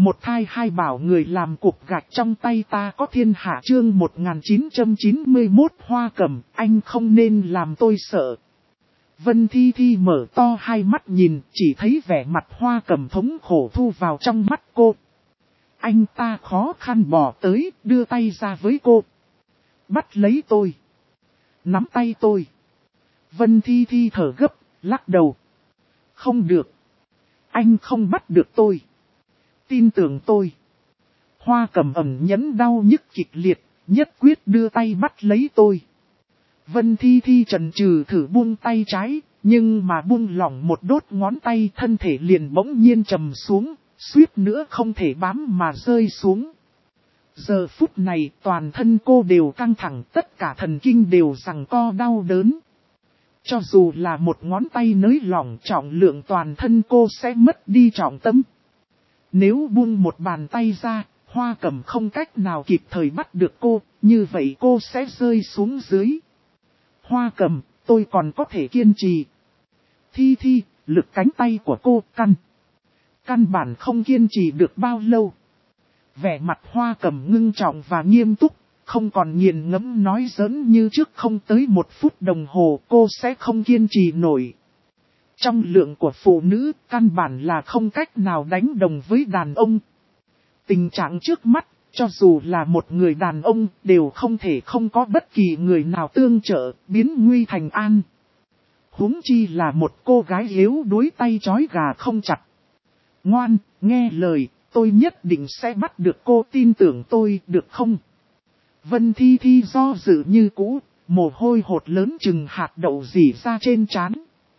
Một thai hai bảo người làm cục gạch trong tay ta có thiên hạ chương 1991 Hoa Cẩm, anh không nên làm tôi sợ. Vân Thi Thi mở to hai mắt nhìn, chỉ thấy vẻ mặt Hoa Cẩm thống khổ thu vào trong mắt cô. Anh ta khó khăn bỏ tới, đưa tay ra với cô. Bắt lấy tôi. Nắm tay tôi. Vân Thi Thi thở gấp, lắc đầu. Không được. Anh không bắt được tôi. Tin tưởng tôi. Hoa Cẩm ẩn nhẫn đau nhức kịch liệt, nhất quyết đưa tay bắt lấy tôi. Vân Thi Thi chần chừ thử buông tay trái, nhưng mà buông lỏng một đốt ngón tay thân thể liền bỗng nhiên trầm xuống, suýt nữa không thể bám mà rơi xuống. Giờ phút này toàn thân cô đều căng thẳng, tất cả thần kinh đều giằng co đau đớn. Cho dù là một ngón tay nới lỏng trọng lượng toàn thân cô sẽ mất đi trọng tâm. Nếu buông một bàn tay ra, Hoa Cẩm không cách nào kịp thời bắt được cô, như vậy cô sẽ rơi xuống dưới. Hoa Cẩm, tôi còn có thể kiên trì. Thi Thi, lực cánh tay của cô căn bản không kiên trì được bao lâu. Vẻ mặt Hoa Cẩm ngưng trọng và nghiêm túc, không còn nghiền ngẫm nói giỡn như trước, không tới 1 phút đồng hồ cô sẽ không kiên trì nổi. Trong lượng của phụ nữ, căn bản là không cách nào đánh đồng với đàn ông. Tình trạng trước mắt, cho dù là một người đàn ông, đều không thể không có bất kỳ người nào tương trợ, biến nguy thành an. Huống chi là một cô gái yếu đuối tay trói gà không chặt. Ngoan, nghe lời, tôi nhất định sẽ bắt được cô, tin tưởng tôi, được không? Vân Thi Thi do dự như cũ, mồ hôi hột lớn chừng hạt đậu rỉ ra trên trán.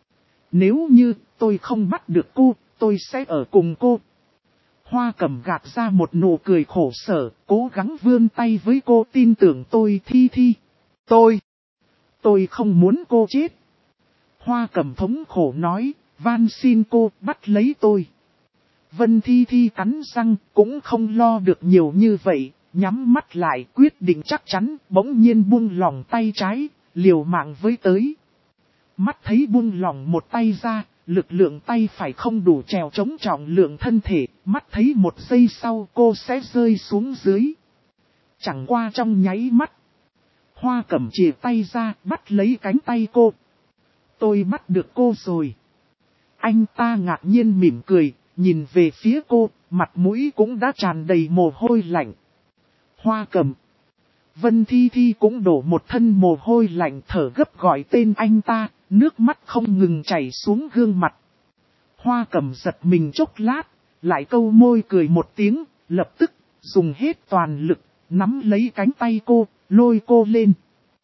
Nếu như tôi không bắt được cô, tôi sẽ ở cùng cô. Hoa Cẩm gạt ra một nụ cười khổ sở, cố gắng vươn tay với cô, tin tưởng tôi Thi Thi. Tôi không muốn cô chết. Hoa Cẩm thống khổ nói, van xin cô bắt lấy tôi. Vân Thi Thi cắn răng, cũng không lo được nhiều như vậy, nhắm mắt lại quyết định chắc chắn, bỗng nhiên buông lỏng tay trái, liều mạng với tới. Mắt thấy buông lỏng một tay ra, lực lượng tay phải không đủ trèo chống trọng lượng thân thể, mắt thấy 1 giây sau cô sẽ rơi xuống dưới. Chẳng qua trong nháy mắt, Hoa Cẩm chìa tay ra, bắt lấy cánh tay cô. Tôi bắt được cô rồi. Anh ta ngạc nhiên mỉm cười, nhìn về phía cô, mặt mũi cũng đã tràn đầy mồ hôi lạnh. Hoa Cẩm. Vân Thi Thi cũng đổ một thân mồ hôi lạnh, thở gấp gọi tên anh ta, nước mắt không ngừng chảy xuống gương mặt. Hoa Cẩm giật mình chốc lát, lại câu môi cười một tiếng, lập tức dùng hết toàn lực, nắm lấy cánh tay cô, lôi cô lên.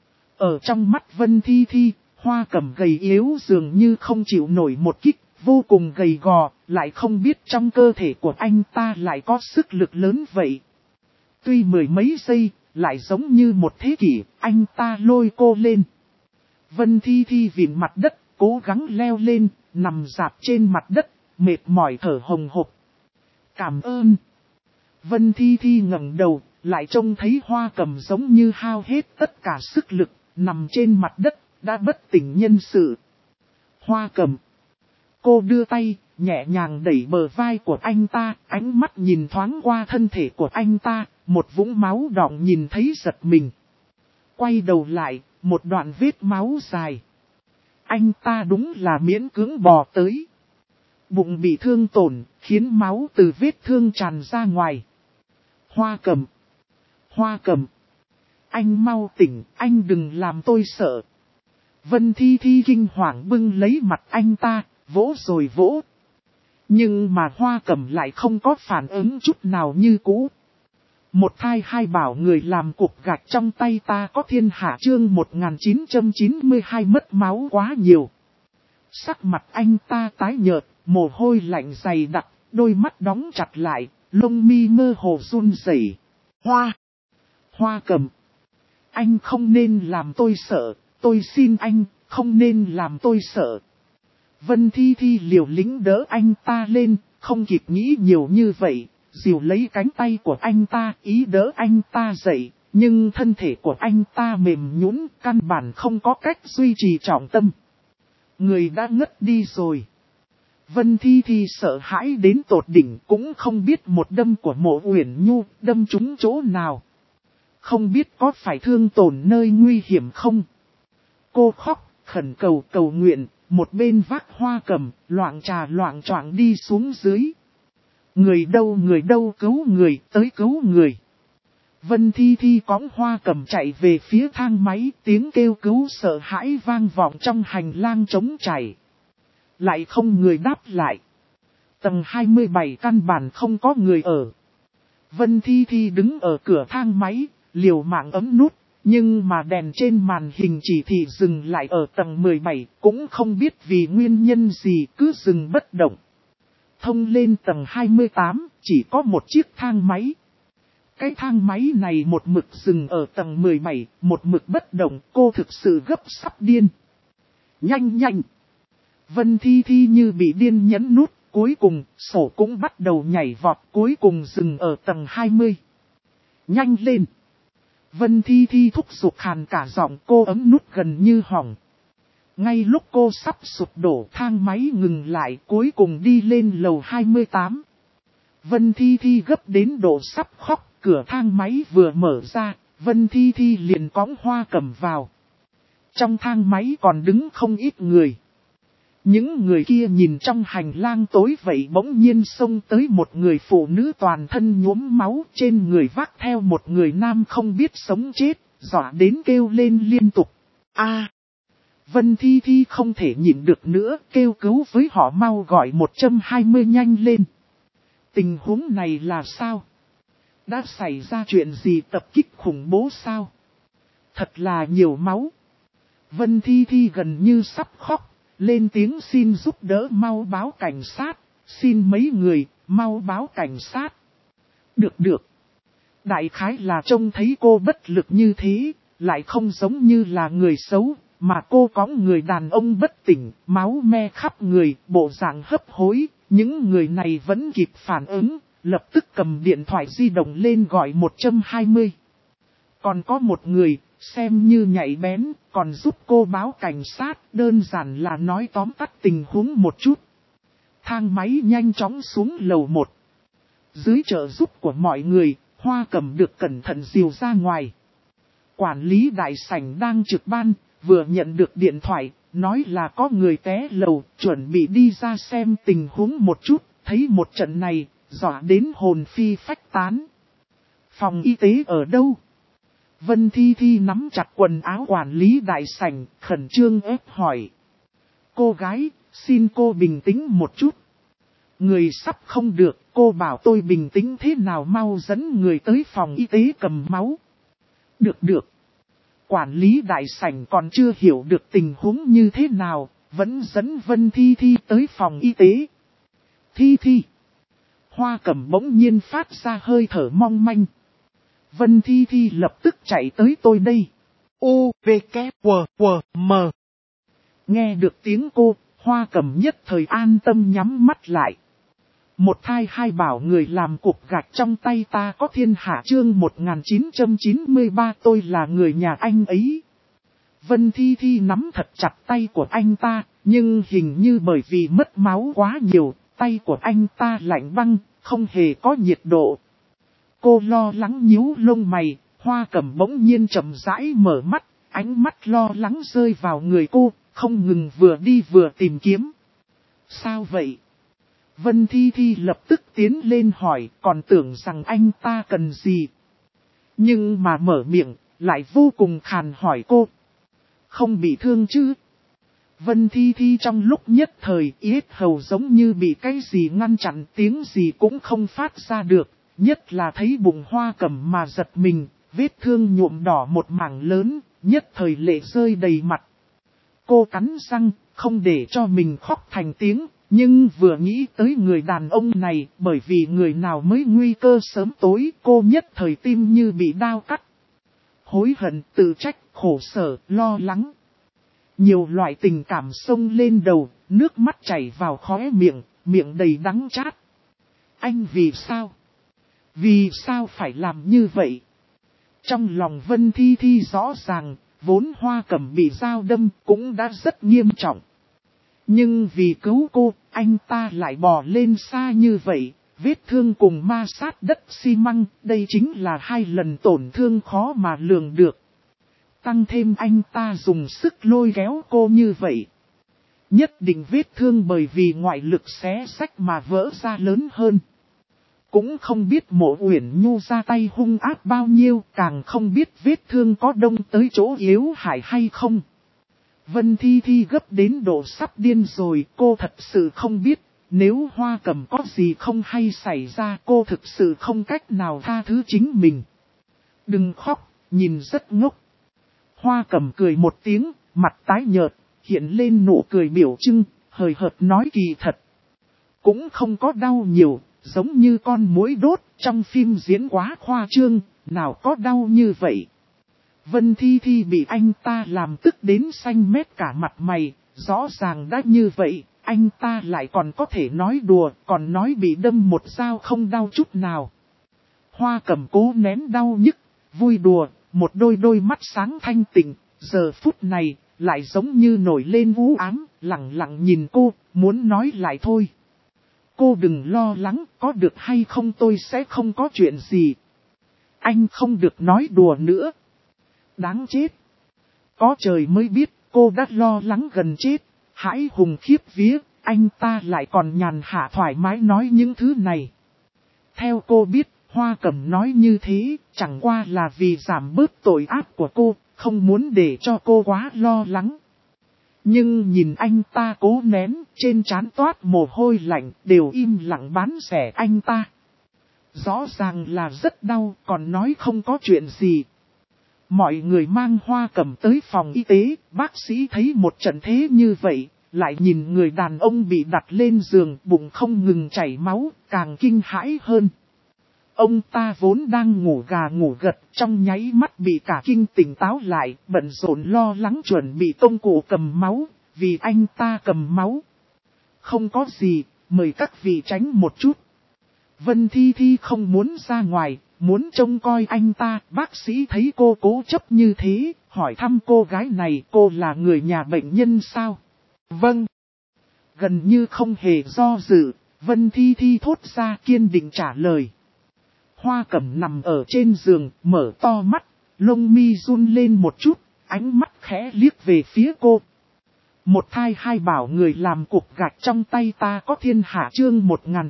Ở trong mắt Vân Thi Thi, Hoa Cẩm gầy yếu dường như không chịu nổi một kích, vô cùng gầy gò, lại không biết trong cơ thể của anh ta lại có sức lực lớn vậy. Tuy 10 mấy giây, lại giống như một thế kỷ, anh ta lôi cô lên. Vân Thi Thi vịn mặt đất, cố gắng leo lên, nằm rạp trên mặt đất, mệt mỏi thở hồng hộc. Cảm ơn. Vân Thi Thi ngẩng đầu, lại trông thấy Hoa Cẩm giống như hao hết tất cả sức lực, nằm trên mặt đất, đã bất tỉnh nhân sự. Hoa Cẩm. Cô đưa tay, nhẹ nhàng đẩy bờ vai của anh ta, ánh mắt nhìn thoáng qua thân thể của anh ta, một vũng máu đọng nhìn thấy giật mình. Quay đầu lại, một đoạn vết máu dài. Anh ta đúng là miễn cưỡng bò tới. Bụng bị thương tổn, khiến máu từ vết thương tràn ra ngoài. Hoa Cẩm. Hoa Cẩm. Anh mau tỉnh, anh đừng làm tôi sợ. Vân Thi Thi kinh hoàng bưng lấy mặt anh ta, vỗ rồi vỗ. Nhưng mà Hoa Cẩm lại không có phản ứng chút nào như cũ. Một thai hai bảo người làm cục gạch trong tay ta có thiên hạ chương 1992 mất máu quá nhiều. Sắc mặt anh ta tái nhợt, mồ hôi lạnh dày đặc, đôi mắt đóng chặt lại, lông mi mơ hồ run rẩy. Hoa Cẩm. Anh không nên làm tôi sợ, tôi xin anh, không nên làm tôi sợ. Vân Thi Thi liều lĩnh đỡ anh ta lên, không kịp nghĩ nhiều như vậy, dìu lấy cánh tay của anh ta, ý đỡ anh ta dậy, nhưng thân thể của anh ta mềm nhũn, căn bản không có cách duy trì trọng tâm. Người đã ngất đi rồi. Vân Thi Thi sợ hãi đến tột đỉnh, cũng không biết một đâm của Mộ Uyển Nhu đâm trúng chỗ nào. Không biết có phải thương tổn nơi nguy hiểm không? Cô khóc, khẩn cầu cầu nguyện, một bên vác hoa cầm, loạng trà loạng choạng đi xuống dưới. Người đâu cứu người, tới cứu người. Vân Thi Thi cõng hoa cầm chạy về phía thang máy, tiếng kêu cứu sợ hãi vang vọng trong hành lang trống trải. Lại không người đáp lại. Tầng 27 căn bản không có người ở. Vân Thi Thi đứng ở cửa thang máy, liều mạng ấm nút, nhưng mà đèn trên màn hình chỉ thị dừng lại ở tầng 17, cũng không biết vì nguyên nhân gì cứ dừng bất động. Thông lên tầng 28, chỉ có một chiếc thang máy. Cái thang máy này một mực dừng ở tầng 17, một mực bất động, cô thực sự gấp sắp điên. Nhanh! Vân Thi Thi như bị điên nhấn nút, cuối cùng, sổ cũng bắt đầu nhảy vọt, cuối cùng dừng ở tầng 20. Nhanh lên! Vân Thi Thi thúc giục khàn cả giọng, cô ấm nút gần như hỏng. Ngay lúc cô sắp sụp đổ, thang máy ngừng lại, cuối cùng đi lên lầu 28. Vân Thi Thi gấp đến độ sắp khóc, cửa thang máy vừa mở ra, Vân Thi Thi liền cõng hoa cầm vào. Trong thang máy còn đứng không ít người. Những người kia nhìn trong hành lang tối vậy bỗng nhiên xông tới một người phụ nữ toàn thân nhuốm máu, trên người vác theo một người nam không biết sống chết, dọa đến kêu lên liên tục. Vân Thi Thi không thể nhịn được nữa, kêu cứu với họ mau gọi 120 nhanh lên. Tình huống này là sao? Đã xảy ra chuyện gì, tập kích khủng bố sao? Thật là nhiều máu. Vân Thi Thi gần như sắp khóc, lên tiếng xin giúp đỡ, mau báo cảnh sát, xin mấy người, mau báo cảnh sát. Được. Đại khái là trông thấy cô bất lực như thế, lại không giống như là người xấu, mà cô có người đàn ông bất tỉnh, máu me khắp người, bộ dạng hấp hối, những người này vẫn kịp phản ứng, lập tức cầm điện thoại di động lên gọi 120. Còn có một người, xem như nhạy bén, còn giúp cô báo cảnh sát, đơn giản là nói tóm tắt tình huống một chút. Thang máy nhanh chóng xuống lầu 1. Dưới trợ giúp của mọi người, hoa cầm được cẩn thận dìu ra ngoài. Quản lý đại sảnh đang trực ban, vừa nhận được điện thoại, nói là có người té lầu, chuẩn bị đi ra xem tình huống một chút, thấy một trận này, dọa đến hồn phi phách tán. Phòng y tế ở đâu? Vân Thi Thi nắm chặt quần áo quản lý đại sảnh, khẩn trương ép hỏi. Cô gái, xin cô bình tĩnh một chút. Người sắp không được, cô bảo tôi bình tĩnh thế nào, mau dẫn người tới phòng y tế cầm máu. Được. Quản lý đại sảnh còn chưa hiểu được tình huống như thế nào, vẫn dẫn Vân Thi Thi tới phòng y tế. Thi. Hoa cầm bỗng nhiên phát ra hơi thở mong manh. Vân Thi Thi lập tức chạy tới tôi đây. U-V-K-W-W-M. Nghe được tiếng cô, hoa cầm nhất thời an tâm nhắm mắt lại. Một thai hai bảo người làm cục gạch trong tay ta có thiên hạ, chương 1993, tôi là người nhà anh ấy. Vân Thi Thi nắm thật chặt tay của anh ta, nhưng hình như bởi vì mất máu quá nhiều, tay của anh ta lạnh băng, không hề có nhiệt độ. Cô lo lắng nhíu lông mày, hoa cầm bỗng nhiên chậm rãi mở mắt, ánh mắt lo lắng rơi vào người cô, không ngừng vừa đi vừa tìm kiếm. Sao vậy? Vân Thi Thi lập tức tiến lên hỏi, còn tưởng rằng anh ta cần gì. Nhưng mà mở miệng, lại vô cùng khàn hỏi cô. Không bị thương chứ? Vân Thi Thi trong lúc nhất thời yết hầu giống như bị cái gì ngăn chặn, tiếng gì cũng không phát ra được. Nhất là thấy bụng hoa cầm mà giật mình, vết thương nhuộm đỏ một mảng lớn, nhất thời lệ rơi đầy mặt. Cô cắn răng, không để cho mình khóc thành tiếng, nhưng vừa nghĩ tới người đàn ông này, bởi vì người nào mới nguy cơ sớm tối, cô nhất thời tim như bị đao cắt. Hối hận, tự trách, khổ sở, lo lắng. Nhiều loại tình cảm xông lên đầu, nước mắt chảy vào khóe miệng, miệng đầy đắng chát. Anh vì sao? Vì sao phải làm như vậy? Trong lòng Vân Thi Thi rõ ràng, vốn hoa cầm bị dao đâm cũng đã rất nghiêm trọng. Nhưng vì cứu cô, anh ta lại bò lên xa như vậy, vết thương cùng ma sát đất xi măng, đây chính là 2 lần tổn thương khó mà lường được. Tăng thêm anh ta dùng sức lôi kéo cô như vậy. Nhất định vết thương bởi vì ngoại lực xé xách mà vỡ ra lớn hơn. Cũng không biết Mộ Uyển Nhu ra tay hung ác bao nhiêu, càng không biết vết thương có đông tới chỗ yếu hại hay không. Vân Thi Thi gấp đến độ sắp điên rồi, cô thật sự không biết, nếu Hoa Cẩm có gì không hay xảy ra cô thực sự không cách nào tha thứ chính mình. Đừng khóc, nhìn rất ngốc. Hoa Cẩm cười một tiếng, mặt tái nhợt, hiện lên nụ cười biểu trưng, hời hợt nói kỳ thật. Cũng không có đau nhiều, giống như con muỗi đốt, trong phim diễn quá khoa trương, nào có đau như vậy. Vân Thi Thi bị anh ta làm tức đến xanh mét cả mặt mày, rõ ràng đã như vậy, anh ta lại còn có thể nói đùa, còn nói bị đâm một dao không đau chút nào. Hoa Cẩm cố nén đau nhức, vui đùa, một đôi mắt sáng thanh tịnh, giờ phút này, lại giống như nổi lên u ám, lặng lặng nhìn cô, muốn nói lại thôi. Cô đừng lo lắng, có được hay không tôi sẽ không có chuyện gì. Anh không được nói đùa nữa. Đáng chết. Có trời mới biết, cô đã lo lắng gần chết, hãi hùng khiếp vía, anh ta lại còn nhàn hạ thoải mái nói những thứ này. Theo cô biết, Hoa Cẩm nói như thế, chẳng qua là vì giảm bớt tội ác của cô, không muốn để cho cô quá lo lắng. Nhưng nhìn anh ta cố nén, trên trán toát mồ hôi lạnh, đều im lặng bán rẻ anh ta. Rõ ràng là rất đau, còn nói không có chuyện gì. Mọi người mang Hoa Cẩm tới phòng y tế, bác sĩ thấy một trận thế như vậy, lại nhìn người đàn ông bị đặt lên giường, bụng không ngừng chảy máu, càng kinh hãi hơn. Ông ta vốn đang ngủ gà ngủ gật, trong nháy mắt bị cả kinh tỉnh táo lại, bận rộn lo lắng chuẩn bị công cụ cầm máu, vì anh ta cầm máu. Không có gì, mời các vị tránh một chút. Vân Thi Thi không muốn ra ngoài, muốn trông coi anh ta, bác sĩ thấy cô cố chấp như thế, hỏi thăm cô gái này, cô là người nhà bệnh nhân sao? Vâng. Gần như không hề do dự, Vân Thi Thi thốt ra kiên định trả lời. Hoa Cẩm nằm ở trên giường, mở to mắt, lông mi run lên một chút, ánh mắt khẽ liếc về phía cô. Một thai hai bảo người làm cục gạch trong tay ta có thiên hạ chương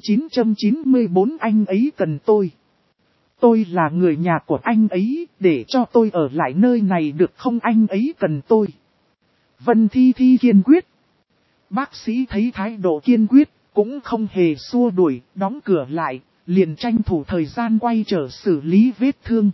1994 anh ấy cần tôi. Tôi là người nhà của anh ấy, để cho tôi ở lại nơi này được không, anh ấy cần tôi. Vân Thi Thi kiên quyết. Bác sĩ thấy thái độ kiên quyết, cũng không hề xua đuổi, đóng cửa lại, liền tranh thủ thời gian quay trở xử lý vết thương.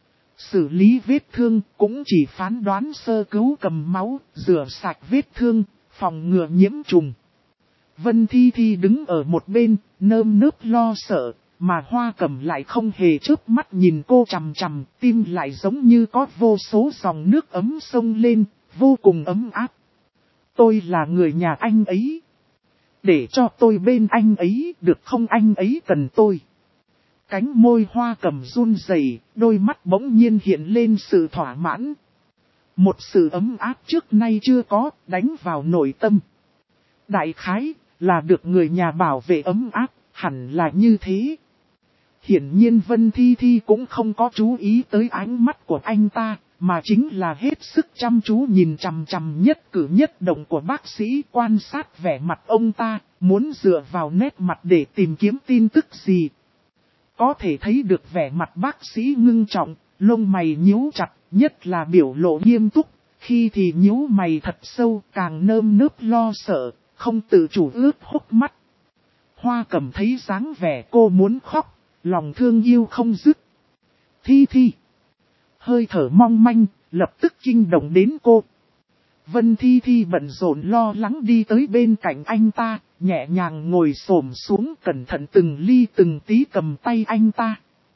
Xử lý vết thương cũng chỉ phán đoán sơ cứu cầm máu, rửa sạch vết thương, phòng ngừa nhiễm trùng. Vân Thi Thi đứng ở một bên, nơm nớp lo sợ, mà Hoa Cẩm lại không hề chớp mắt nhìn cô chằm chằm, tim lại giống như có vô số dòng nước ấm sông lên, vô cùng ấm áp. Tôi là người nhà anh ấy. Để cho tôi bên anh ấy được không, anh ấy cần tôi. Cánh môi Hoa Cẩm run rẩy, đôi mắt bỗng nhiên hiện lên sự thỏa mãn. Một sự ấm áp trước nay chưa có, đánh vào nội tâm. Đại khái, là được người nhà bảo vệ ấm áp, hẳn là như thế. Hiển nhiên Vân Thi Thi cũng không có chú ý tới ánh mắt của anh ta, mà chính là hết sức chăm chú nhìn chằm chằm nhất cử nhất động của bác sĩ, quan sát vẻ mặt ông ta, muốn dựa vào nét mặt để tìm kiếm tin tức gì. Có thể thấy được vẻ mặt bác sĩ ngưng trọng, lông mày nhíu chặt, nhất là biểu lộ nghiêm túc, khi thì nhíu mày thật sâu, càng nơm nớp lo sợ, không tự chủ ướt hốc mắt. Hoa Cẩm thấy dáng vẻ cô muốn khóc, lòng thương yêu không dứt. Thi Thi. Hơi thở mong manh, lập tức kinh động đến cô. Vân Thi Thi bận rộn lo lắng đi tới bên cạnh anh ta, nhẹ nhàng ngồi xổm xuống cẩn thận từng ly từng tí cầm tay anh ta.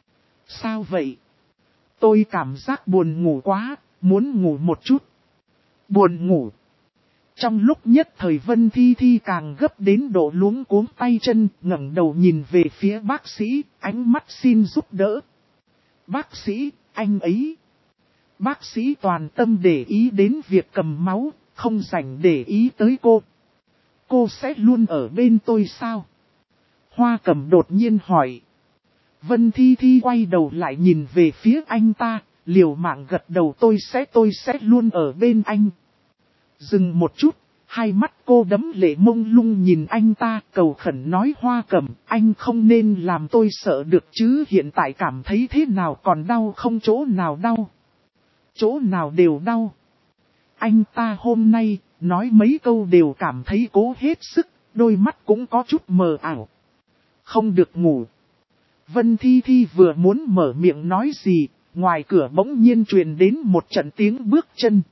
Sao vậy? Tôi cảm giác buồn ngủ quá, muốn ngủ một chút. Buồn ngủ. Trong lúc nhất thời Vân Thi Thi càng gấp đến độ luống cuống tay chân, ngẩng đầu nhìn về phía bác sĩ, ánh mắt xin giúp đỡ. Bác sĩ, anh ấy. Bác sĩ toàn tâm để ý đến việc cầm máu, không rảnh để ý tới cô. Cô sẽ luôn ở bên tôi sao? Hoa Cẩm đột nhiên hỏi. Vân Thi Thi quay đầu lại nhìn về phía anh ta, liều mạng gật đầu tôi sẽ luôn ở bên anh. Dừng một chút, hai mắt cô đẫm lệ mông lung nhìn anh ta, cầu khẩn nói Hoa Cẩm, anh không nên làm tôi sợ được chứ, hiện tại cảm thấy thế nào còn đau không, chỗ nào đau? Chỗ nào đều đau. Anh ta hôm nay, nói mấy câu đều cảm thấy cố hết sức, đôi mắt cũng có chút mờ ảo. Không được ngủ. Vân Thi Thi vừa muốn mở miệng nói gì, ngoài cửa bỗng nhiên truyền đến một trận tiếng bước chân.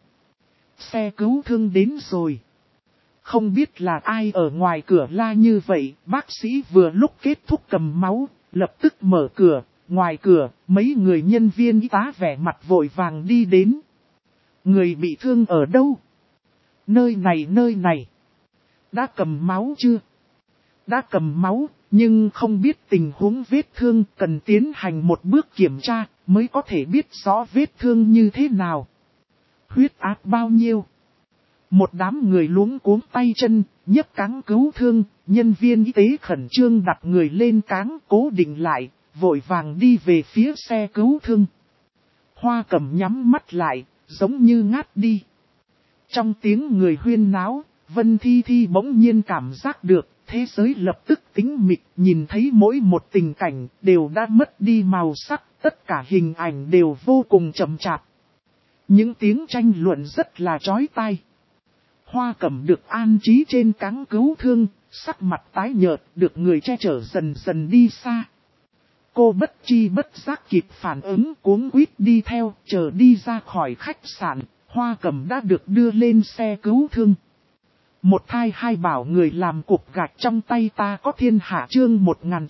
Xe cứu thương đến rồi. Không biết là ai ở ngoài cửa la như vậy, bác sĩ vừa lúc kết thúc cầm máu, lập tức mở cửa, ngoài cửa, mấy người nhân viên y tá vẻ mặt vội vàng đi đến. Người bị thương ở đâu? Nơi này. Đã cầm máu chưa? Đã cầm máu, nhưng không biết tình huống vết thương, cần tiến hành một bước kiểm tra, mới có thể biết rõ vết thương như thế nào. Huyết áp bao nhiêu? Một đám người luống cuống tay chân, nhấc cáng cứu thương, nhân viên y tế khẩn trương đặt người lên cáng cố định lại, vội vàng đi về phía xe cứu thương. Hoa Cẩm nhắm mắt lại, giống như ngát đi. Trong tiếng người huyên náo, Vân Thi Thi bỗng nhiên cảm giác được, thế giới lập tức tĩnh mịch, nhìn thấy mỗi một tình cảnh đều đã mất đi màu sắc, tất cả hình ảnh đều vô cùng chậm chạp. Những tiếng tranh luận rất là chói tai. Hoa Cẩm được an trí trên cáng cứu thương, sắc mặt tái nhợt, được người che chở dần dần đi xa. Cô bất chi bất giác kịp phản ứng cuống quýt đi theo, chờ đi ra khỏi khách sạn, Hoa Cẩm đã được đưa lên xe cứu thương. Một thai hai bảo người làm cục gạch trong tay ta có thiên hạ, chương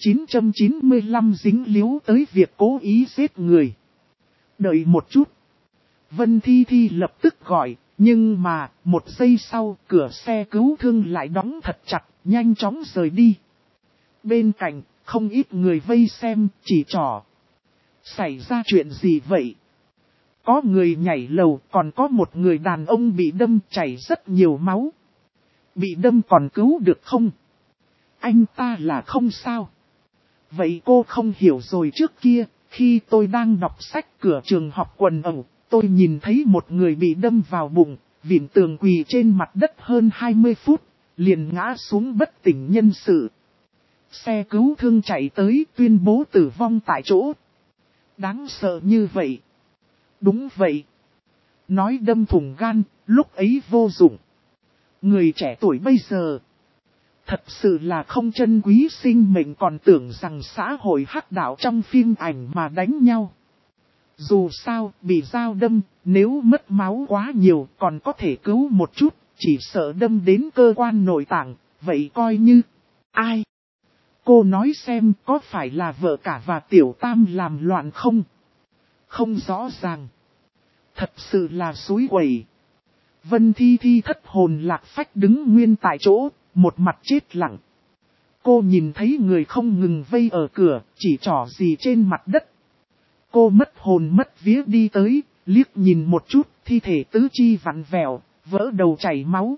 1995 dính líu tới việc cố ý giết người. Đợi một chút. Vân Thi Thi lập tức gọi, nhưng mà, một giây sau, cửa xe cứu thương lại đóng thật chặt, nhanh chóng rời đi. Bên cạnh, không ít người vây xem, chỉ trỏ. Xảy ra chuyện gì vậy? Có người nhảy lầu, còn có một người đàn ông bị đâm chảy rất nhiều máu. Bị đâm còn cứu được không? Anh ta là không sao. Vậy cô không hiểu rồi, trước kia, khi tôi đang đọc sách cửa trường học quần ẩu, tôi nhìn thấy một người bị đâm vào bụng, vịn tường quỳ trên mặt đất hơn 20 phút, liền ngã xuống bất tỉnh nhân sự. Xe cứu thương chạy tới tuyên bố tử vong tại chỗ. Đáng sợ như vậy. Đúng vậy. Nói đâm thủng gan, lúc ấy vô dụng. Người trẻ tuổi bây giờ, thật sự là không trân quý sinh mệnh, còn tưởng rằng xã hội hắc đạo trong phim ảnh mà đánh nhau. Dù sao, bị dao đâm, nếu mất máu quá nhiều còn có thể cứu một chút, chỉ sợ đâm đến cơ quan nội tạng, vậy coi như, ai? Cô nói xem có phải là vợ cả và tiểu tam làm loạn không? Không rõ ràng. Thật sự là xúi quẩy. Vân Thi Thi thất hồn lạc phách đứng nguyên tại chỗ, một mặt chết lặng. Cô nhìn thấy người không ngừng vây ở cửa, chỉ trỏ gì trên mặt đất. Cô mất hồn mất vía đi tới, liếc nhìn một chút, thi thể tứ chi vặn vẹo, vỡ đầu chảy máu.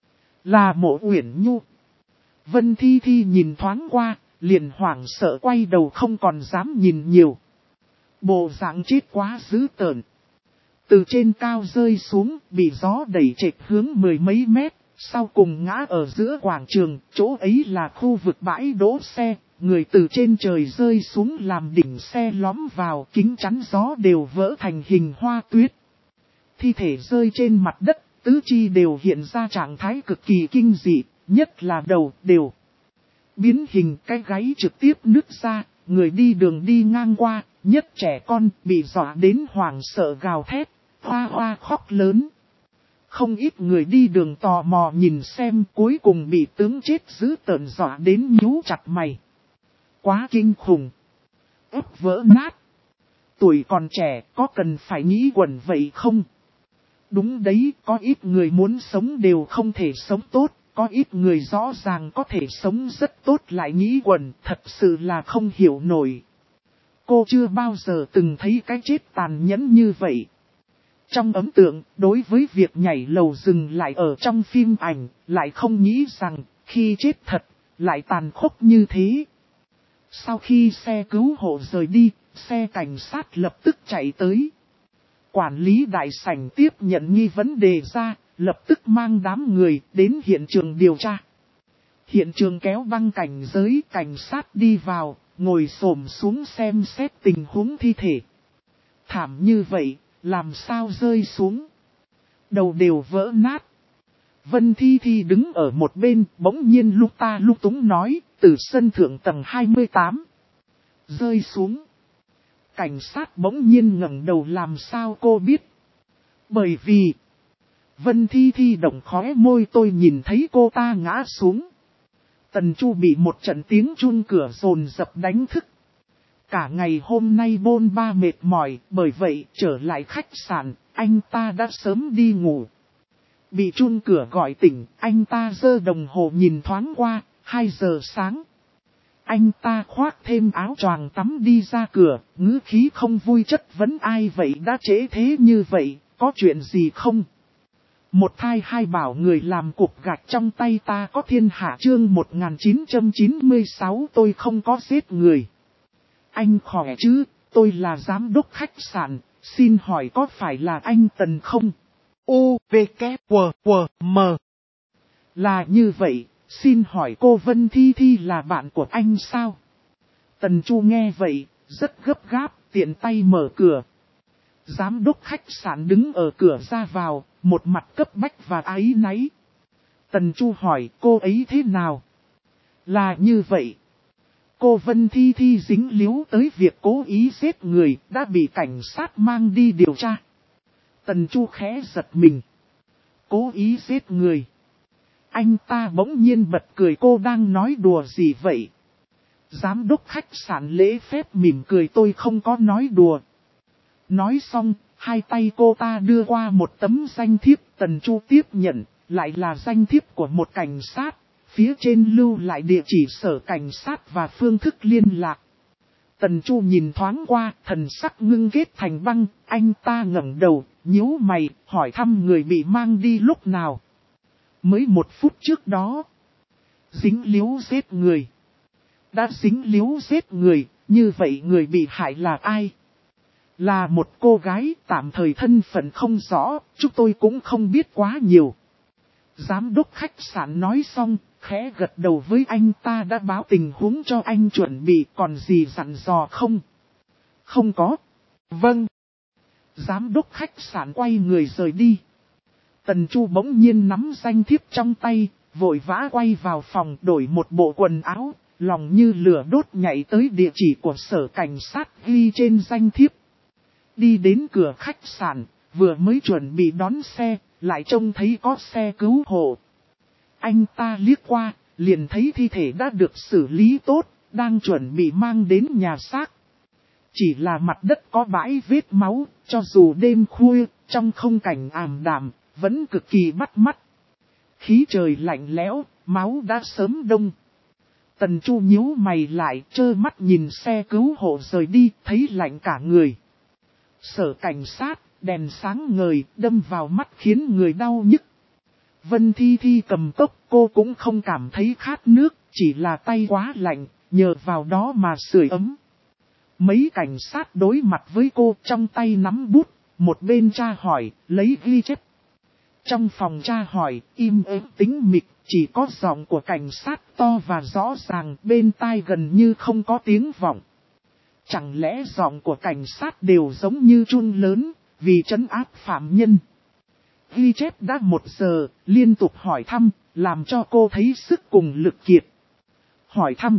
Là Mộ Uyển Nhu. Vân Thi Thi nhìn thoáng qua, liền hoảng sợ quay đầu không còn dám nhìn nhiều. Bộ dạng chết quá dữ tợn. Từ trên cao rơi xuống, bị gió đẩy trệch hướng mười mấy mét, sau cùng ngã ở giữa quảng trường, chỗ ấy là khu vực bãi đỗ xe, người từ trên trời rơi xuống làm đỉnh xe lõm vào, kính chắn gió đều vỡ thành hình hoa tuyết. Thi thể rơi trên mặt đất, tứ chi đều hiện ra trạng thái cực kỳ kinh dị, nhất là đầu đều biến hình, cái gáy trực tiếp nứt ra, người đi đường đi ngang qua, nhất trẻ con bị dọa đến hoảng sợ gào thét, hoa hoa khóc lớn. Không ít người đi đường tò mò nhìn xem, cuối cùng bị tướng chết dữ tợn dọa đến nhíu chặt mày. Quá kinh khủng. Ức vỡ nát. Tuổi còn trẻ có cần phải nghĩ quẩn vậy không? Đúng đấy, có ít người muốn sống đều không thể sống tốt, có ít người rõ ràng có thể sống rất tốt lại nghĩ quẩn, thật sự là không hiểu nổi. Cô chưa bao giờ từng thấy cái chết tàn nhẫn như vậy. Trong ấn tượng, đối với việc nhảy lầu dừng lại ở trong phim ảnh, lại không nghĩ rằng, khi chết thật, lại tàn khốc như thế. Sau khi xe cứu hộ rời đi, xe cảnh sát lập tức chạy tới. Quản lý đại sảnh tiếp nhận nghi vấn đề ra, lập tức mang đám người đến hiện trường điều tra. Hiện trường kéo băng cảnh giới, cảnh sát đi vào, ngồi xổm xuống xem xét tình huống thi thể. Thảm như vậy, làm sao rơi xuống? Đầu đều vỡ nát. Vân Thi Thi đứng ở một bên, bỗng nhiên lúc ta lúc túng nói, từ sân thượng tầng 28. Rơi xuống. Cảnh sát bỗng nhiên ngẩng đầu, làm sao cô biết? Bởi vì Vân Thi Thi động khóe môi, tôi nhìn thấy cô ta ngã xuống. Tần Chu bị một trận tiếng chun cửa dồn dập đánh thức. Cả ngày hôm nay bôn ba mệt mỏi, bởi vậy trở lại khách sạn, anh ta đã sớm đi ngủ. Bị chun cửa gọi tỉnh, anh ta giơ đồng hồ nhìn thoáng qua, 2 giờ sáng. Anh ta khoác thêm áo choàng tắm đi ra cửa, ngữ khí không vui chất vấn ai vậy, đã trễ thế như vậy, có chuyện gì không? Một thai hai bảo người làm cục gạch trong tay ta có thiên hạ, chương 1996 tôi không có giết người. Anh khỏe chứ, tôi là giám đốc khách sạn, xin hỏi có phải là anh Tần không? U, V, K, W, W, M. Là như vậy, xin hỏi cô Vân Thi Thi là bạn của anh sao? Tần Chu nghe vậy, rất gấp gáp, tiện tay mở cửa. Giám đốc khách sạn đứng ở cửa ra vào, một mặt cấp bách và áy náy. Tần Chu hỏi cô ấy thế nào? Là như vậy. Cô Vân Thi Thi dính líu tới việc cố ý giết người, đã bị cảnh sát mang đi điều tra. Tần Chu khẽ giật mình. Cố ý giết người. Anh ta bỗng nhiên bật cười, cô đang nói đùa gì vậy? Giám đốc khách sạn lễ phép mỉm cười, tôi không có nói đùa. Nói xong, hai tay cô ta đưa qua một tấm danh thiếp, Tần Chu tiếp nhận, lại là danh thiếp của một cảnh sát. Phía trên lưu lại địa chỉ sở cảnh sát và phương thức liên lạc. Tần Chu nhìn thoáng qua, thần sắc ngưng kết thành băng, anh ta ngẩng đầu, nhíu mày, hỏi thăm người bị mang đi lúc nào. Mới 1 phút trước đó. Dính líu giết người. Đã dính líu giết người, như vậy người bị hại là ai? Là một cô gái, tạm thời thân phận không rõ, chúng tôi cũng không biết quá nhiều. Giám đốc khách sạn nói xong, khẽ gật đầu với anh ta, đã báo tình huống cho anh chuẩn bị, còn gì dặn dò không? Không có. Vâng. Giám đốc khách sạn quay người rời đi. Tần Chu bỗng nhiên nắm danh thiếp trong tay, vội vã quay vào phòng đổi một bộ quần áo, lòng như lửa đốt nhảy tới địa chỉ của sở cảnh sát ghi trên danh thiếp. Đi đến cửa khách sạn, vừa mới chuẩn bị đón xe, lại trông thấy có xe cứu hộ. Anh ta liếc qua, liền thấy thi thể đã được xử lý tốt, đang chuẩn bị mang đến nhà xác. Chỉ là mặt đất có bãi vết máu, cho dù đêm khuya, trong không cảnh ảm đạm, vẫn cực kỳ bắt mắt. Khí trời lạnh lẽo, máu đã sớm đông. Tần Chu nhíu mày lại, trơ mắt nhìn xe cứu hộ rời đi, thấy lạnh cả người. Sở cảnh sát, đèn sáng ngời, đâm vào mắt khiến người đau nhức. Vân Thi Thi cầm cốc, cô cũng không cảm thấy khát nước, chỉ là tay quá lạnh, nhờ vào đó mà sưởi ấm. Mấy cảnh sát đối mặt với cô, trong tay nắm bút, một bên tra hỏi, lấy ghi chép. Trong phòng tra hỏi, im ắng tĩnh mịch, chỉ có giọng của cảnh sát to và rõ ràng, bên tai gần như không có tiếng vọng. Chẳng lẽ giọng của cảnh sát đều giống như chun lớn, vì trấn áp phạm nhân? Ghi chép đã 1 giờ, liên tục hỏi thăm, làm cho cô thấy sức cùng lực kiệt. Hỏi thăm.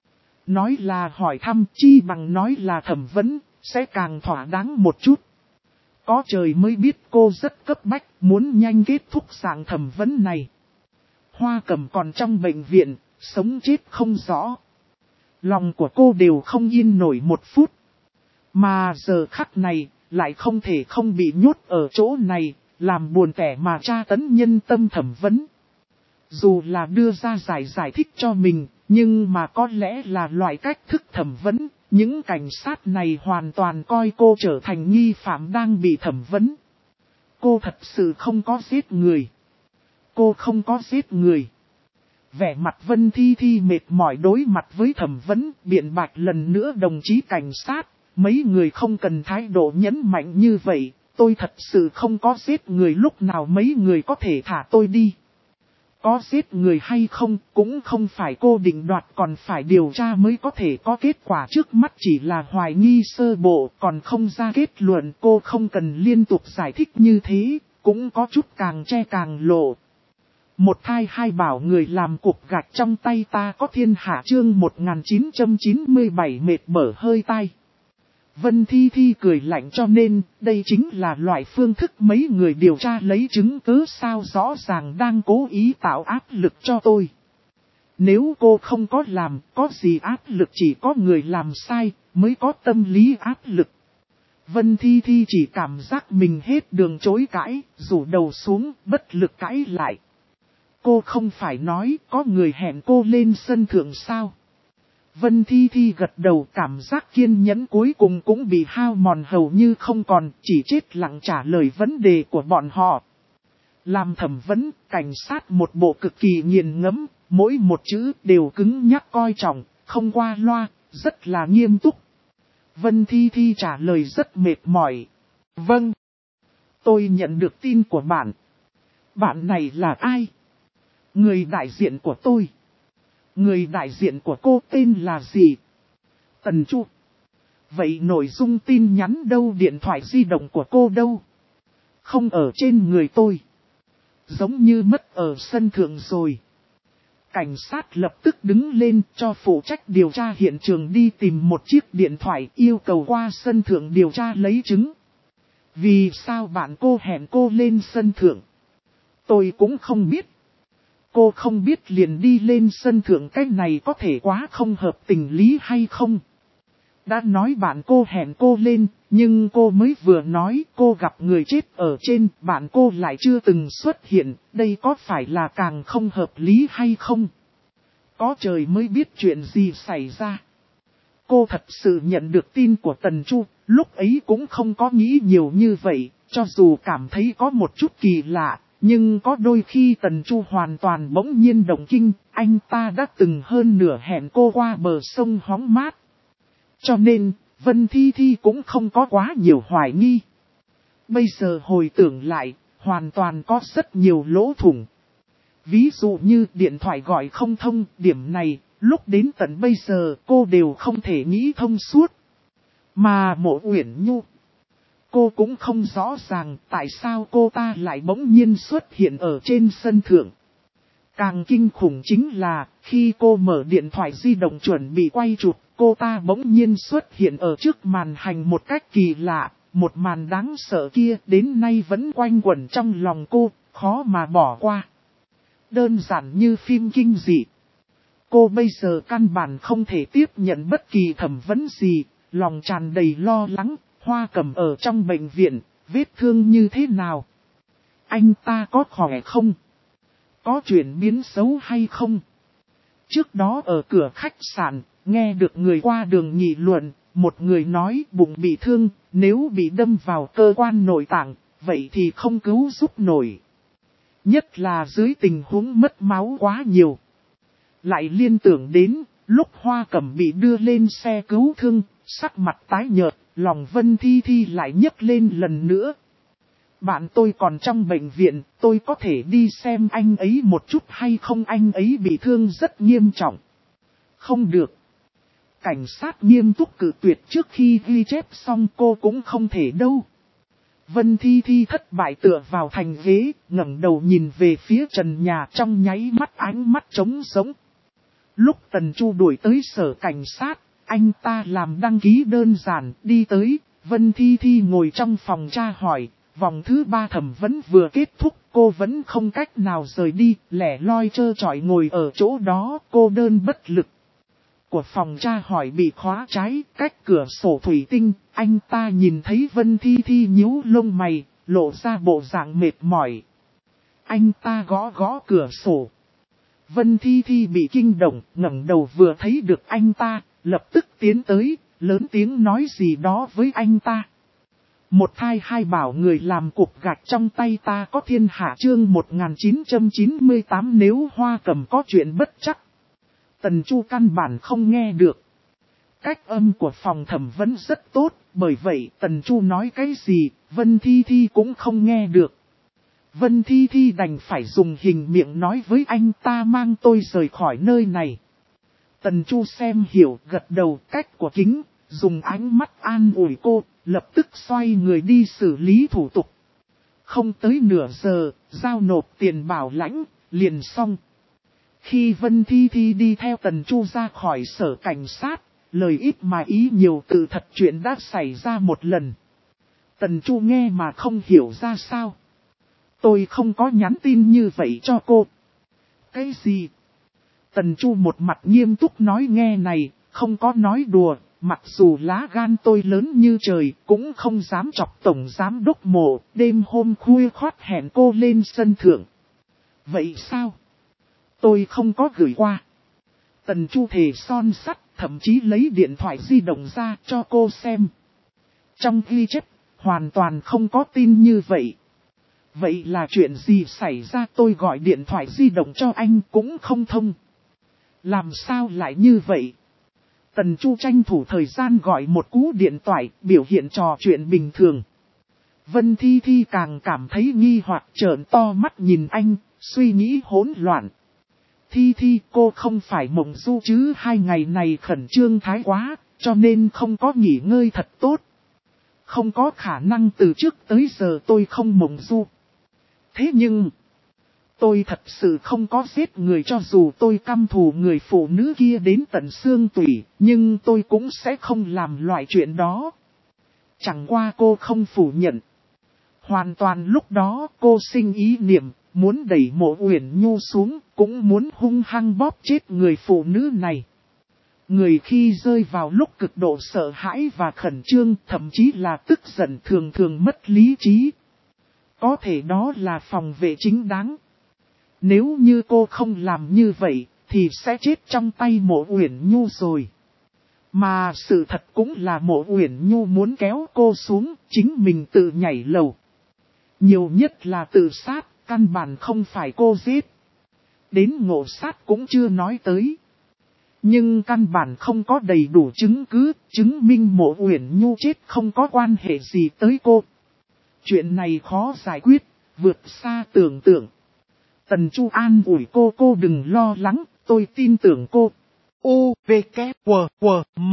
Nói là hỏi thăm, chi bằng nói là thẩm vấn, sẽ càng thỏa đáng một chút. Có trời mới biết cô rất cấp bách, muốn nhanh kết thúc dạng thẩm vấn này. Hoa Cẩm còn trong bệnh viện, sống chết không rõ. Lòng của cô đều không yên nổi 1 phút. Mà giờ khắc này, lại không thể không bị nhốt ở chỗ này, làm buồn tẻ mà tra tấn nhân tâm thẩm vấn. Dù là đưa ra giải thích cho mình, nhưng mà có lẽ là loại cách thức thẩm vấn, những cảnh sát này hoàn toàn coi cô trở thành nghi phạm đang bị thẩm vấn. Cô thật sự không có giết người. Cô không có giết người. Vẻ mặt Vân Thi Thi mệt mỏi đối mặt với thẩm vấn, biện bạch lần nữa đồng chí cảnh sát, mấy người không cần thái độ nhấn mạnh như vậy, tôi thật sự không có giết người, lúc nào mấy người có thể thả tôi đi. Có giết người hay không cũng không phải cô định đoạt, còn phải điều tra mới có thể có kết quả, trước mắt chỉ là hoài nghi sơ bộ còn không ra kết luận. Cô không cần liên tục giải thích như thế, cũng có chút càng che càng lộ. Một thai hai bảo người làm cục gạch trong tay ta có thiên hạ, chương 1997 mệt bở hơi tai. Vân Thi Thi cười lạnh, cho nên đây chính là loại phương thức mấy người điều tra lấy chứng cứ sao, rõ ràng đang cố ý tạo áp lực cho tôi. Nếu cô không có làm, có gì áp lực, chỉ có người làm sai mới có tâm lý áp lực. Vân Thi Thi chỉ cảm giác mình hết đường chối cãi, rủ đầu xuống, bất lực cãi lại. Cô không phải nói có người hẹn cô lên sân thượng sao? Vân Thi Thi gật đầu, cảm giác kiên nhẫn cuối cùng cũng bị hao mòn hầu như không còn, chỉ chết lặng trả lời vấn đề của bọn họ. Làm thẩm vấn, cảnh sát một bộ cực kỳ nghiền ngẫm, mỗi một chữ đều cứng nhắc coi trọng, không qua loa, rất là nghiêm túc. Vân Thi Thi trả lời rất mệt mỏi. Vâng, tôi nhận được tin của bạn. Bạn này là ai? Người đại diện của tôi. Người đại diện của cô tên là gì? Tần Chu. Vậy nội dung tin nhắn đâu, điện thoại di động của cô đâu? Không ở trên người tôi. Giống như mất ở sân thượng rồi. Cảnh sát lập tức đứng lên cho phụ trách điều tra hiện trường đi tìm một chiếc điện thoại, yêu cầu qua sân thượng điều tra lấy chứng. Vì sao bạn cô hẹn cô lên sân thượng? Tôi cũng không biết. Cô không biết liền đi lên sân thượng, cái này có thể quá không hợp tình lý hay không? Đã nói bạn cô hẹn cô lên, nhưng cô mới vừa nói cô gặp người chết ở trên, bạn cô lại chưa từng xuất hiện, đây có phải là càng không hợp lý hay không? Có trời mới biết chuyện gì xảy ra. Cô thật sự nhận được tin của Tần Chu, lúc ấy cũng không có nghĩ nhiều như vậy, cho dù cảm thấy có một chút kỳ lạ. Nhưng có đôi khi Tần Chu hoàn toàn bỗng nhiên động kinh, anh ta đã từng hơn nửa hẹn cô qua bờ sông hóng mát. Cho nên, Vân Thi Thi cũng không có quá nhiều hoài nghi. Bây giờ hồi tưởng lại, hoàn toàn có rất nhiều lỗ thủng. Ví dụ như điện thoại gọi không thông, điểm này, lúc đến tận bây giờ cô đều không thể nghĩ thông suốt. Mà Mộ Uyển Nhu, cô cũng không rõ ràng tại sao cô ta lại bỗng nhiên xuất hiện ở trên sân thượng. Càng kinh khủng chính là, khi cô mở điện thoại di động chuẩn bị quay chụp, cô ta bỗng nhiên xuất hiện ở trước màn hình một cách kỳ lạ. Một màn đáng sợ kia đến nay vẫn quanh quẩn trong lòng cô, khó mà bỏ qua. Đơn giản như phim kinh dị. Cô bây giờ căn bản không thể tiếp nhận bất kỳ thẩm vấn gì, lòng tràn đầy lo lắng. Hoa Cẩm ở trong bệnh viện, vết thương như thế nào? Anh ta có khỏe không? Có chuyển biến xấu hay không? Trước đó ở cửa khách sạn, nghe được người qua đường nghị luận, một người nói bụng bị thương, nếu bị đâm vào cơ quan nội tạng, vậy thì không cứu giúp nổi. Nhất là dưới tình huống mất máu quá nhiều. Lại liên tưởng đến, lúc Hoa Cẩm bị đưa lên xe cứu thương, sắc mặt tái nhợt, lòng Vân Thi Thi lại nhấc lên lần nữa. Bạn tôi còn trong bệnh viện, tôi có thể đi xem anh ấy một chút hay không, anh ấy bị thương rất nghiêm trọng. Không được. Cảnh sát nghiêm túc cự tuyệt, trước khi ghi chép xong cô cũng không thể đâu. Vân Thi Thi thất bại tựa vào thành ghế, ngẩng đầu nhìn về phía trần nhà, trong nháy mắt ánh mắt trống rỗng. Lúc Tần Chu đuổi tới sở cảnh sát, anh ta làm đăng ký đơn giản, đi tới, Vân Thi Thi ngồi trong phòng tra hỏi, vòng thứ 3 thẩm vấn vừa kết thúc, cô vẫn không cách nào rời đi, lẻ loi trơ trọi ngồi ở chỗ đó, cô đơn bất lực. Của phòng tra hỏi bị khóa trái, cách cửa sổ thủy tinh, anh ta nhìn thấy Vân Thi Thi nhíu lông mày, lộ ra bộ dạng mệt mỏi. Anh ta gõ gõ cửa sổ. Vân Thi Thi bị kinh động, ngẩng đầu vừa thấy được anh ta, lập tức tiến tới, lớn tiếng nói gì đó với anh ta. Một thai hai bảo người làm cục gạch trong tay ta có thiên hạ chương 1998 nếu Hoa Cầm có chuyện bất chắc. Tần Chu căn bản không nghe được. Cách âm của phòng thẩm vấn rất tốt, bởi vậy Tần Chu nói cái gì, Vân Thi Thi cũng không nghe được. Vân Thi Thi đành phải dùng hình miệng nói với anh ta mang tôi rời khỏi nơi này. Tần Chu xem hiểu gật đầu cách của kính, dùng ánh mắt an ủi cô, lập tức xoay người đi xử lý thủ tục. Không tới nửa giờ, giao nộp tiền bảo lãnh, liền xong. Khi Vân Thi Thi đi theo Tần Chu ra khỏi sở cảnh sát, lời ít mà ý nhiều từ thật chuyện đã xảy ra một lần. Tần Chu nghe mà không hiểu ra sao. Tôi không có nhắn tin như vậy cho cô. Cái gì? Tần Chu một mặt nghiêm túc nói nghe này, không có nói đùa, mặc dù lá gan tôi lớn như trời, cũng không dám chọc tổng giám đốc Mộ, đêm hôm khuya khoắt hẹn cô lên sân thượng. Vậy sao? Tôi không có gửi qua. Tần Chu thề son sắt, thậm chí lấy điện thoại di động ra cho cô xem. Trong ghi chép, hoàn toàn không có tin như vậy. Vậy là chuyện gì xảy ra tôi gọi điện thoại di động cho anh cũng không thông. Làm sao lại như vậy? Tần Chu tranh thủ thời gian gọi một cú điện thoại, biểu hiện trò chuyện bình thường. Vân Thi Thi càng cảm thấy nghi hoặc trợn to mắt nhìn anh, suy nghĩ hỗn loạn. Thi Thi cô không phải mộng du chứ 2 ngày này khẩn trương thái quá, cho nên không có nghỉ ngơi thật tốt. Không có khả năng từ trước tới giờ tôi không mộng du. Thế nhưng, tôi thật sự không có giết người cho dù tôi căm thù người phụ nữ kia đến tận xương tủy, nhưng tôi cũng sẽ không làm loại chuyện đó. Chẳng qua cô không phủ nhận. Hoàn toàn lúc đó cô sinh ý niệm, muốn đẩy Mộ Uyển Nhu xuống, cũng muốn hung hăng bóp chết người phụ nữ này. Người khi rơi vào lúc cực độ sợ hãi và khẩn trương, thậm chí là tức giận thường thường mất lý trí. Có thể đó là phòng vệ chính đáng. Nếu như cô không làm như vậy, thì sẽ chết trong tay Mộ Uyển Nhu rồi. Mà sự thật cũng là Mộ Uyển Nhu muốn kéo cô xuống, chính mình tự nhảy lầu. Nhiều nhất là tự sát, căn bản không phải cô giết. Đến ngộ sát cũng chưa nói tới. Nhưng căn bản không có đầy đủ chứng cứ, chứng minh Mộ Uyển Nhu chết không có quan hệ gì tới cô. Chuyện này khó giải quyết, vượt xa tưởng tượng. Tần Chu an ủi cô đừng lo lắng, tôi tin tưởng cô. U, V, K, W, W, M.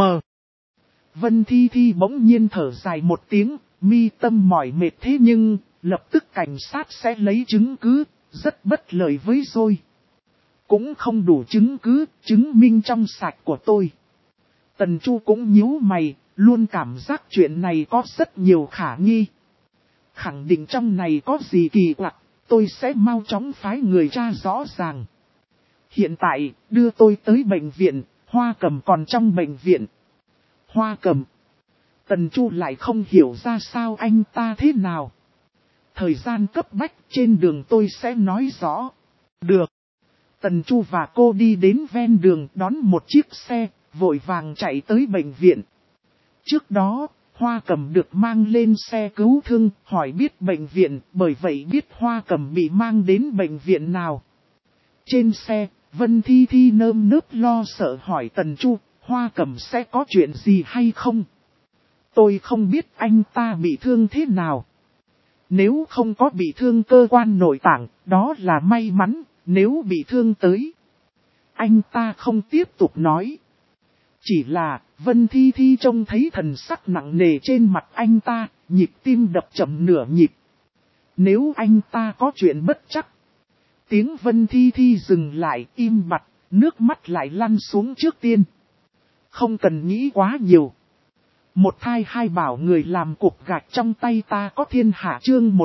Vân Thi Thi bỗng nhiên thở dài một tiếng, mi tâm mỏi mệt thế nhưng, lập tức cảnh sát sẽ lấy chứng cứ, rất bất lợi với tôi. Cũng không đủ chứng cứ, chứng minh trong sạch của tôi. Tần Chu cũng nhíu mày, luôn cảm giác chuyện này có rất nhiều khả nghi. Khẳng định trong này có gì kỳ quặc, tôi sẽ mau chóng phái người tra rõ ràng. Hiện tại, đưa tôi tới bệnh viện, Hoa Cầm còn trong bệnh viện. Hoa Cầm. Tần Chu lại không hiểu ra sao anh ta thế nào. Thời gian cấp bách trên đường tôi sẽ nói rõ. Được. Tần Chu và cô đi đến ven đường đón một chiếc xe, vội vàng chạy tới bệnh viện. Trước đó, Hoa Cầm được mang lên xe cứu thương, hỏi biết bệnh viện, bởi vậy biết Hoa Cầm bị mang đến bệnh viện nào. Trên xe, Vân Thi Thi nơm nớp lo sợ hỏi Tần Chu, Hoa Cầm sẽ có chuyện gì hay không? Tôi không biết anh ta bị thương thế nào. Nếu không có bị thương cơ quan nội tạng, đó là may mắn, nếu bị thương tới. Anh ta không tiếp tục nói. Chỉ là, Vân Thi Thi trông thấy thần sắc nặng nề trên mặt anh ta, nhịp tim đập chậm nửa nhịp. Nếu anh ta có chuyện bất chắc. Tiếng Vân Thi Thi dừng lại im bặt, nước mắt lại lăn xuống trước tiên. Không cần nghĩ quá nhiều. Một thai hai bảo người làm cục gạch trong tay ta có thiên hạ chương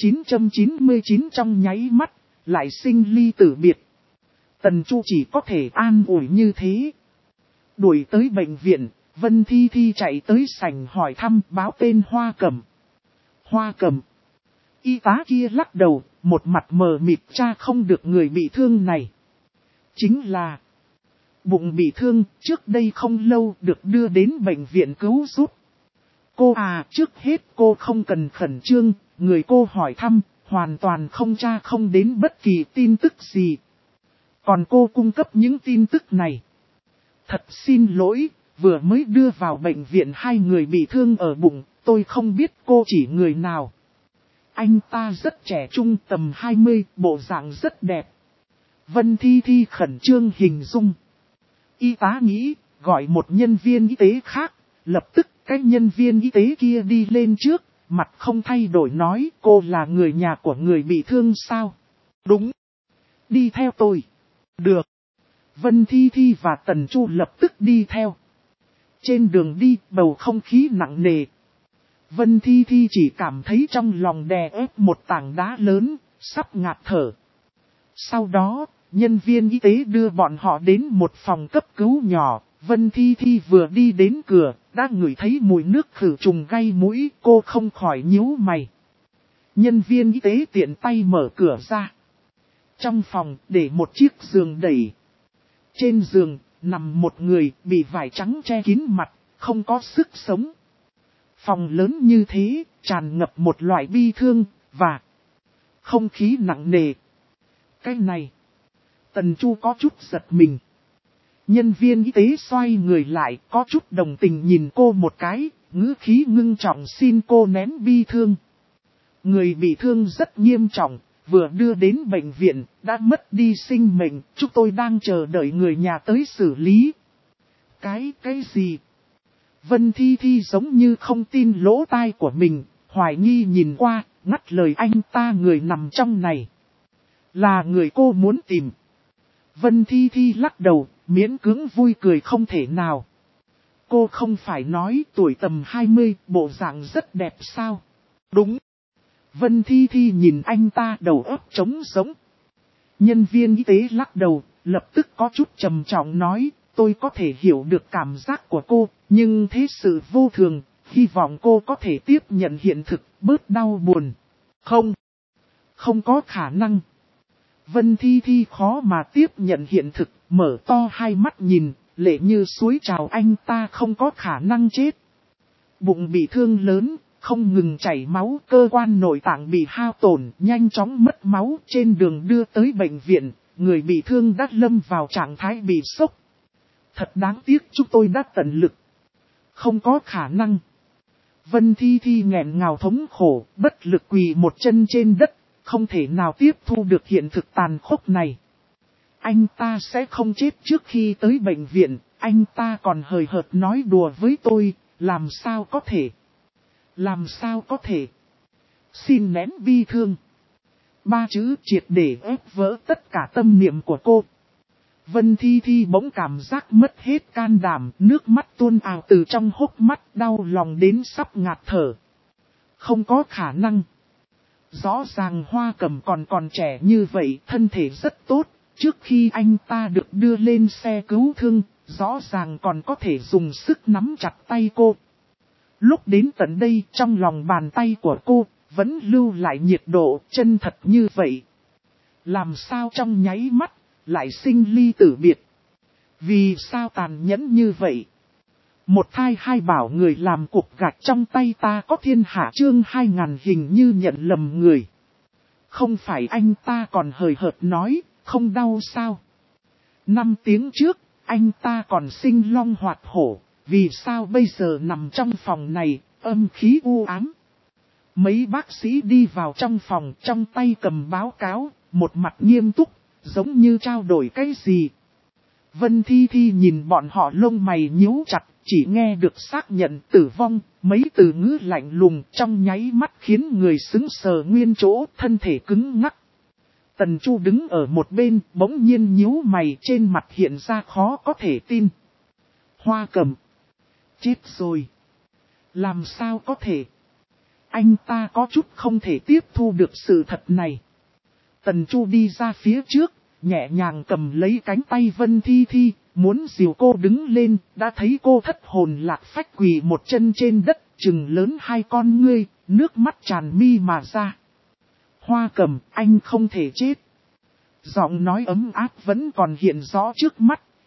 1999 trong nháy mắt, lại sinh ly tử biệt. Tần Chu chỉ có thể an ủi như thế. Đuổi tới bệnh viện, Vân Thi Thi chạy tới sảnh hỏi thăm báo tên Hoa Cầm. Hoa Cầm. Y tá kia lắc đầu, một mặt mờ mịt tra không được người bị thương này. Chính là bụng bị thương, trước đây không lâu được đưa đến bệnh viện cứu giúp. Cô à, trước hết cô không cần khẩn trương, người cô hỏi thăm, hoàn toàn không tra không đến bất kỳ tin tức gì. Còn cô cung cấp những tin tức này. Thật xin lỗi, vừa mới đưa vào bệnh viện 2 người bị thương ở bụng, tôi không biết cô chỉ người nào. Anh ta rất trẻ trung tầm 20, bộ dạng rất đẹp. Vân Thi Thi khẩn trương hình dung. Y tá nghĩ, gọi một nhân viên y tế khác, lập tức cái nhân viên y tế kia đi lên trước, mặt không thay đổi nói cô là người nhà của người bị thương sao? Đúng. Đi theo tôi. Được. Vân Thi Thi và Tần Chu lập tức đi theo. Trên đường đi, bầu không khí nặng nề. Vân Thi Thi chỉ cảm thấy trong lòng đè ép một tảng đá lớn, sắp ngạt thở. Sau đó, nhân viên y tế đưa bọn họ đến một phòng cấp cứu nhỏ. Vân Thi Thi vừa đi đến cửa, đã ngửi thấy mùi nước khử trùng gây mũi, cô không khỏi nhíu mày. Nhân viên y tế tiện tay mở cửa ra. Trong phòng để một chiếc giường đẩy. Trên giường, nằm một người bị vải trắng che kín mặt, không có sức sống. Phòng lớn như thế, tràn ngập một loại bi thương, và không khí nặng nề. Cái này, Tần Chu có chút giật mình. Nhân viên y tế xoay người lại, có chút đồng tình nhìn cô một cái, ngữ khí ngưng trọng xin cô nén bi thương. Người bị thương rất nghiêm trọng, vừa đưa đến bệnh viện, đã mất đi sinh mệnh, chúng tôi đang chờ đợi người nhà tới xử lý. Cái gì? Vân Thi Thi giống như không tin lỗ tai của mình, hoài nghi nhìn qua, ngắt lời anh ta người nằm trong này. Là người cô muốn tìm. Vân Thi Thi lắc đầu, miễn cưỡng vui cười không thể nào. Cô không phải nói tuổi tầm 20, bộ dạng rất đẹp sao? Đúng. Vân Thi Thi nhìn anh ta đầu óc trống rỗng. Nhân viên y tế lắc đầu, lập tức có chút trầm trọng nói, tôi có thể hiểu được cảm giác của cô, nhưng thế sự vô thường, hy vọng cô có thể tiếp nhận hiện thực, bớt đau buồn. Không có khả năng. Vân Thi Thi khó mà tiếp nhận hiện thực, mở to hai mắt nhìn, lệ như suối trào anh ta không có khả năng chết. Bụng bị thương lớn, không ngừng chảy máu, cơ quan nội tạng bị hao tổn, nhanh chóng mất máu trên đường đưa tới bệnh viện, người bị thương đã lâm vào trạng thái bị sốc. Thật đáng tiếc chúng tôi đã tận lực. Không có khả năng. Vân Thi Thi nghẹn ngào thống khổ, bất lực quỳ một chân trên đất, không thể nào tiếp thu được hiện thực tàn khốc này. Anh ta sẽ không chết trước khi tới bệnh viện, anh ta còn hời hợt nói đùa với tôi, làm sao có thể. Làm sao có thể. Xin nén bi thương. 3 chữ triệt để ép vỡ tất cả tâm niệm của cô. Vân Thi Thi bỗng cảm giác mất hết can đảm, nước mắt tuôn ào từ trong hốc mắt, đau lòng đến sắp ngạt thở. Không có khả năng. Rõ ràng Hoa Cẩm còn trẻ như vậy, thân thể rất tốt, trước khi anh ta được đưa lên xe cứu thương, rõ ràng còn có thể dùng sức nắm chặt tay cô. Lúc đến tận đây, trong lòng bàn tay của cô, vẫn lưu lại nhiệt độ chân thật như vậy. Làm sao trong nháy mắt, lại sinh ly tử biệt? Vì sao tàn nhẫn như vậy? Một thai hai bảo người làm cục gạch trong tay ta có thiên hạ chương 2000 hình như nhận lầm người. Không phải anh ta còn hời hợt nói, không đau sao? 5 tiếng trước, anh ta còn sinh long hoạt hổ, vì sao bây giờ nằm trong phòng này, âm khí u ám? Mấy bác sĩ đi vào trong phòng, trong tay cầm báo cáo, một mặt nghiêm túc, giống như trao đổi cái gì. Vân Thi Thi nhìn bọn họ lông mày nhíu chặt, chỉ nghe được xác nhận tử vong, mấy từ ngữ lạnh lùng trong nháy mắt khiến người sững sờ nguyên chỗ, thân thể cứng ngắc. Tần Chu đứng ở một bên, bỗng nhiên nhíu mày, trên mặt hiện ra khó có thể tin. Hoa Cẩm. Chết rồi. Làm sao có thể? Anh ta có chút không thể tiếp thu được sự thật này. Tần Chu đi ra phía trước, nhẹ nhàng cầm lấy cánh tay Vân Thi Thi, muốn dìu cô đứng lên, đã thấy cô thất hồn lạc phách quỳ một chân trên đất, trừng lớn hai con ngươi, nước mắt tràn mi mà ra. Hoa Cẩm, anh không thể chết. Giọng nói ấm áp vẫn còn hiện rõ trước mắt,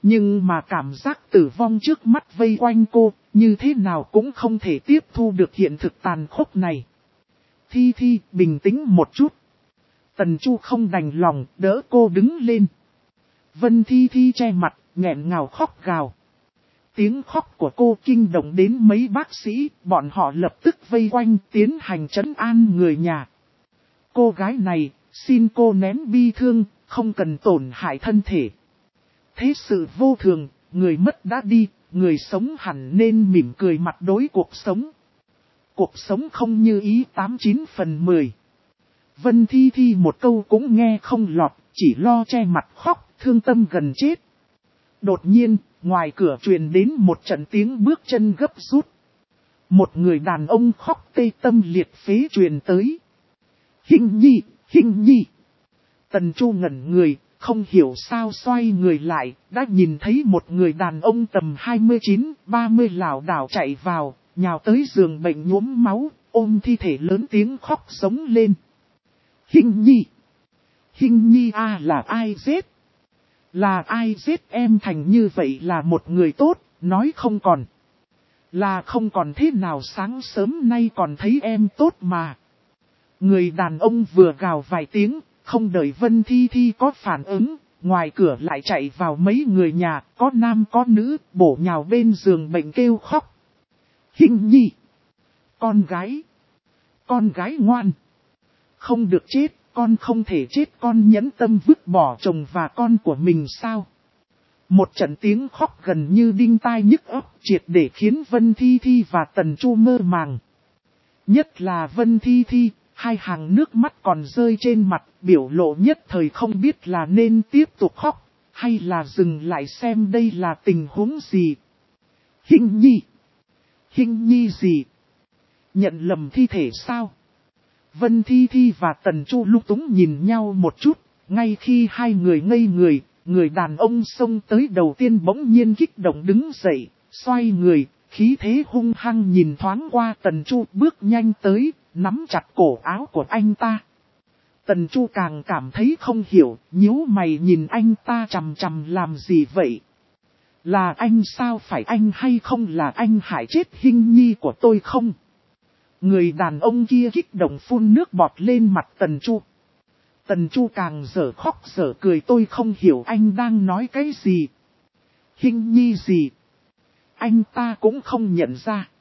Nhưng mà cảm giác tử vong trước mắt vây quanh cô, như thế nào cũng không thể tiếp thu được hiện thực tàn khốc này. Thi Thi, bình tĩnh một chút. Tần Chu không đành lòng, đỡ cô đứng lên. Vân Thi Thi che mặt, nghẹn ngào khóc gào. Tiếng khóc của cô kinh động đến mấy bác sĩ, bọn họ lập tức vây quanh tiến hành trấn an người nhà. Cô gái này, xin cô nén bi thương, không cần tổn hại thân thể. Thế sự vô thường, người mất đã đi, người sống hẳn nên mỉm cười mặt đối cuộc sống. Cuộc sống không như ý 89 phần 10. Vân Thi Thi một câu cũng nghe không lọt, chỉ lo che mặt khóc, thương tâm gần chết. Đột nhiên, ngoài cửa truyền đến một trận tiếng bước chân gấp rút. Một người đàn ông khóc tê tâm liệt phế truyền tới. Hình nhi, Hình nhi. Tần Chu ngẩn người, không hiểu sao xoay người lại, đã nhìn thấy một người đàn ông tầm 29-30 lảo đảo chạy vào, nhào tới giường bệnh nhuốm máu, ôm thi thể lớn tiếng khóc sống lên. Hình nhi! Hình nhi à, là ai giết? Là ai giết em thành như vậy? Là một người tốt, nói không còn. Là không còn thế nào, sáng sớm nay còn thấy em tốt mà. Người đàn ông vừa gào vài tiếng, không đợi Vân Thi Thi có phản ứng, ngoài cửa lại chạy vào mấy người nhà, có nam có nữ, bổ nhào bên giường bệnh kêu khóc. Hình nhi! Con gái ngoan! Không được chết, con không thể chết, con nhẫn tâm vứt bỏ chồng và con của mình sao? Một trận tiếng khóc gần như đinh tai nhức óc, triệt để khiến Vân Thi Thi và Tần Chu mơ màng. Nhất là Vân Thi Thi, hai hàng nước mắt còn rơi trên mặt, biểu lộ nhất thời không biết là nên tiếp tục khóc, hay là dừng lại xem đây là tình huống gì. Hình nhi! Hình nhi gì? Nhận lầm thi thể sao? Vân Thi Thi và Tần Chu lúng túng nhìn nhau một chút, ngay khi hai người ngây người, người đàn ông xông tới đầu tiên bỗng nhiên kích động đứng dậy, xoay người, khí thế hung hăng nhìn thoáng qua Tần Chu, bước nhanh tới, nắm chặt cổ áo của anh ta. Tần Chu càng cảm thấy không hiểu, nhíu mày nhìn anh ta chằm chằm làm gì vậy? Là anh sao, phải anh hay không, là anh hại chết Hình nhi của tôi không? Người đàn ông kia kích động phun nước bọt lên mặt Tần Chu. Tần Chu càng dở khóc dở cười, tôi không hiểu anh đang nói cái gì. Hình nhi gì? Anh ta cũng không nhận ra.